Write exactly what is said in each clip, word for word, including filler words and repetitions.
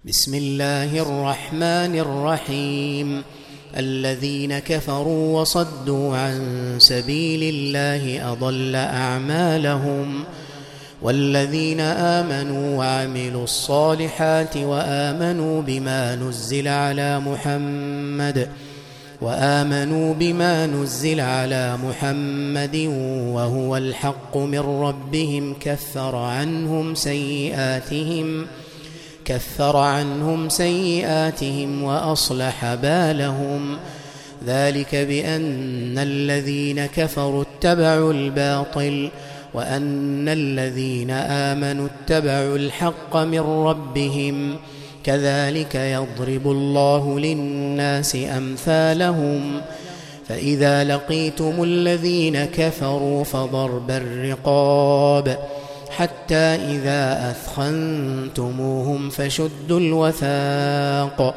بسم الله الرحمن الرحيم. الذين كفروا وصدوا عن سبيل الله أضل أعمالهم، والذين آمنوا وعملوا الصالحات وآمنوا بما نزل على محمد وآمنوا بما نزل على محمد وهو الحق من ربهم كفر عنهم سيئاتهم كفر عنهم سيئاتهم وأصلح بالهم. ذلك بأن الذين كفروا اتبعوا الباطل وأن الذين آمنوا اتبعوا الحق من ربهم. كذلك يضرب الله للناس أمثالهم. فإذا لقيتم الذين كفروا فضرب الرقاب حتى إذا أثخنتموهم فشدوا الوثاق،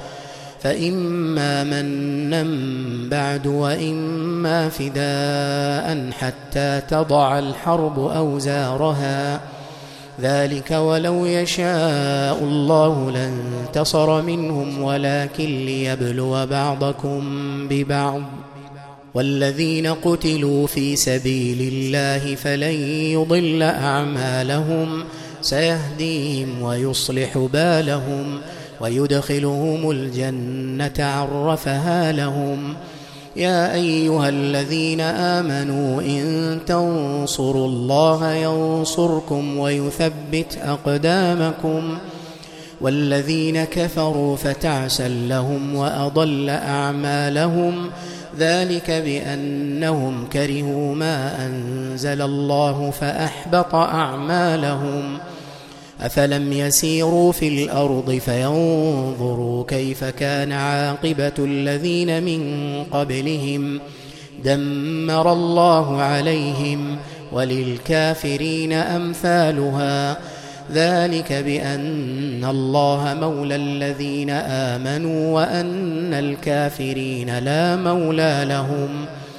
فإما منا بعد وإما فداء حتى تضع الحرب أوزارها. ذلك ولو يشاء الله لانتصر منهم ولكن ليبلو بعضكم ببعض. والذين قتلوا في سبيل الله فلن يضل أعمالهم، سيهديهم ويصلح بالهم ويدخلهم الجنة عرفها لهم. يا أيها الذين آمنوا إن تنصروا الله ينصركم ويثبت أقدامكم. والذين كفروا فتعسا لهم وأضل أعمالهم. ذلك بأنهم كرهوا ما أنزل الله فأحبط أعمالهم. أفلم يسيروا في الأرض فينظروا كيف كان عاقبة الذين من قبلهم دمر الله عليهم وللكافرين أمثالها. ذلك بأن الله مولى الذين آمنوا وأن الكافرين لا مولى لهم.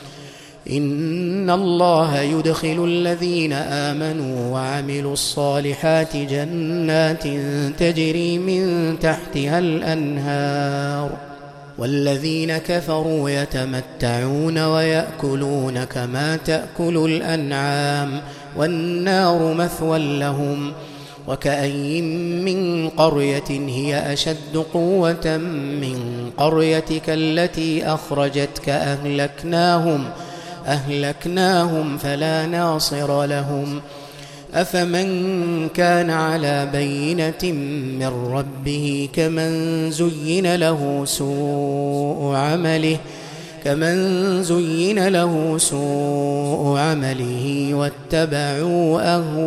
إن الله يدخل الذين آمنوا وعملوا الصالحات جنات تجري من تحتها الأنهار، والذين كفروا يتمتعون ويأكلون كما تأكل الأنعام والنار مثوى لهم. وكأي من قرية هي أشد قوة من قريتك التي أخرجتك أهلكناهم أهلكناهم فلا ناصر لهم. أفمن كان على بينة من ربه كمن زين له سوء عمله كمن زين له سوء عمله واتبعوا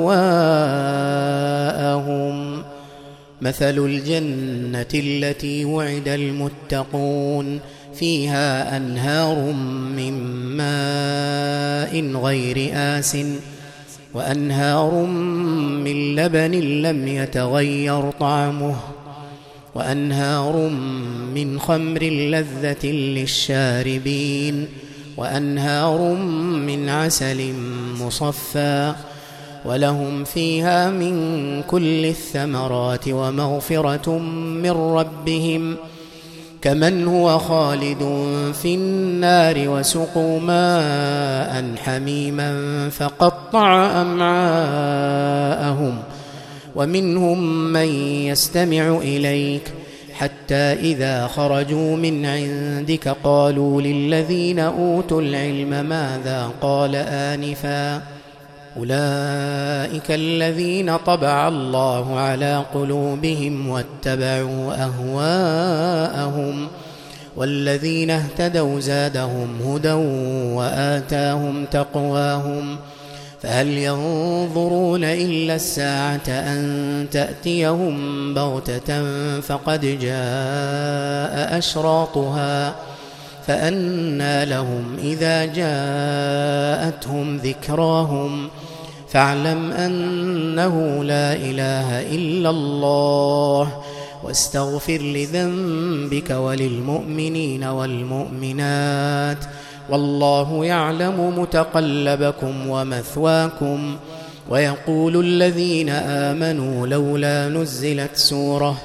أهواءهم. مثل الجنة التي وعد المتقون فيها أنهار من ماء غير آسٍ وأنهار من لبن لم يتغير طعمه وأنهار من خمر لذة للشاربين وأنهار من عسل مصفى. ولهم فيها من كل الثمرات ومغفرة من ربهم كمن هو خالد في النار وسقوا ماء حميما فقطع أمعاءهم. ومنهم من يستمع إليك حتى إذا خرجوا من عندك قالوا للذين أوتوا العلم ماذا قال آنفا. أولئك الذين طبع الله على قلوبهم واتبعوا أهواءهم. والذين اهتدوا زادهم هدى وآتاهم تقواهم. فهل ينظرون إلا الساعة أن تأتيهم بغتة فقد جاء أشراطها. فأنى لهم إذا جاءتهم ذكراهم. فاعلم أنه لا إله إلا الله واستغفر لذنبك وللمؤمنين والمؤمنات والله يعلم متقلبكم ومثواكم. ويقول الذين آمنوا لولا نزلت سورة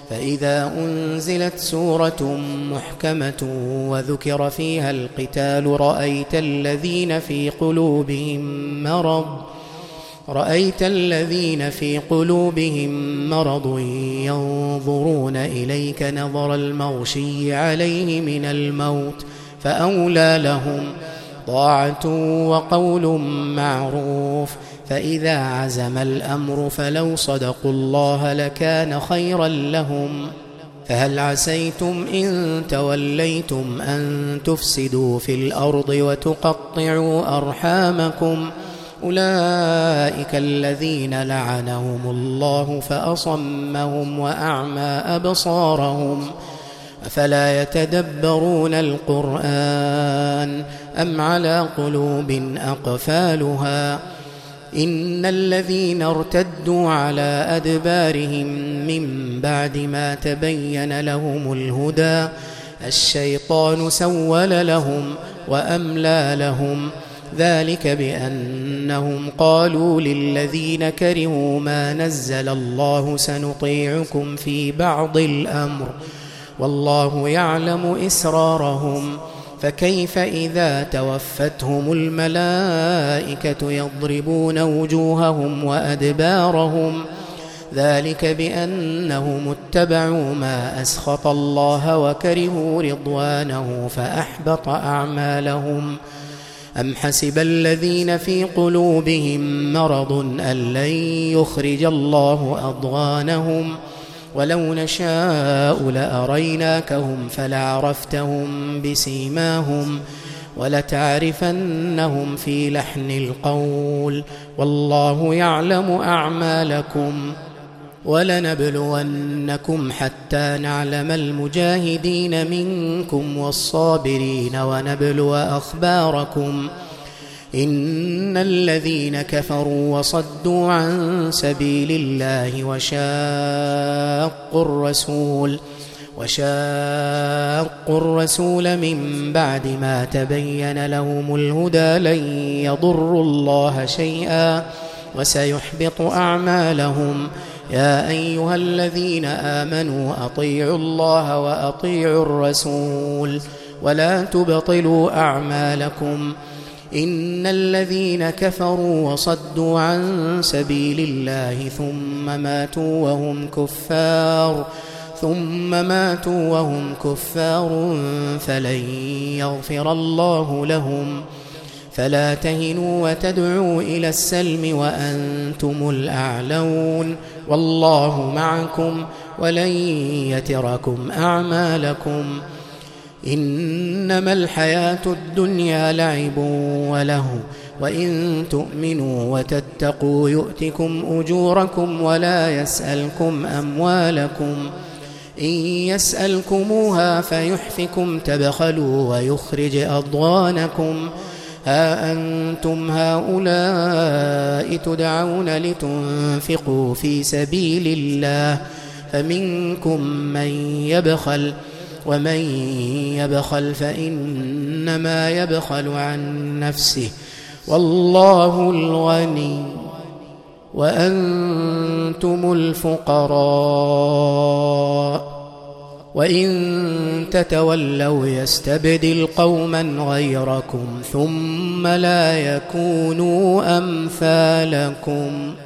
فإذا أنزلت سورة محكمة وذكر فيها القتال رأيت الذين في قلوبهم مرض رأيت الذين في قلوبهم مرض ينظرون إليك نظر المغشي عليه من الموت فأولى لهم طاعة وقول معروف. فإذا عزم الأمر فلو صدقوا الله لكان خيرا لهم. فهل عسيتم إن توليتم أن تفسدوا في الأرض وتقطعوا أرحامكم أولئك الذين لعنهم الله فأصمهم وأعمى أبصارهم أفلا يتدبرون القرآن أم على قلوب أقفالها إن الذين ارتدوا على أدبارهم من بعد ما تبين لهم الهدى الشيطان سول لهم وأملى لهم ذلك بأنهم قالوا للذين كرهوا ما نزل الله سنطيعكم في بعض الأمر والله يعلم إسرارهم فكيف إذا توفتهم الملائكة يضربون وجوههم وأدبارهم ذلك بأنهم اتبعوا ما أسخط الله وكرهوا رضوانه فأحبط أعمالهم. أم حسب الذين في قلوبهم مرض أن لن يخرج الله أضغانهم ولو نشاء لأريناكهم فلعرفتهم بسيماهم ولتعرفنهم في لحن القول والله يعلم أعمالكم ولنبلونكم حتى نعلم المجاهدين منكم والصابرين ونبلو أخباركم إن الذين كفروا وصدوا عن سبيل الله وشاقوا الرسول وشاقوا الرسول من بعد ما تبين لهم الهدى لن يضروا الله شيئا وسيحبط أعمالهم. يا أيها الذين آمنوا أطيعوا الله وأطيعوا الرسول ولا تبطلوا أعمالكم إن الذين كفروا وصدوا عن سبيل الله ثم ماتوا وهم كفار ثم ماتوا وهم كفار فلن يغفر الله لهم. فلا تهنوا وتدعوا إلى السلم وأنتم الأعلون والله معكم ولن يتركم أعمالكم. إنما الحياة الدنيا لعب وله وإن تؤمنوا وتتقوا يؤتكم أجوركم ولا يسألكم أموالكم إن يسألكموها فيحفكم تبخلوا ويخرج أضغانكم. ها أنتم هؤلاء تدعون لتنفقوا في سبيل الله فمنكم من يبخل ومن يبخل فإنما يبخل عن نفسه والله الغني وأنتم الفقراء وإن تتولوا يستبدل قوما غيركم ثم لا يكونوا أمثالكم.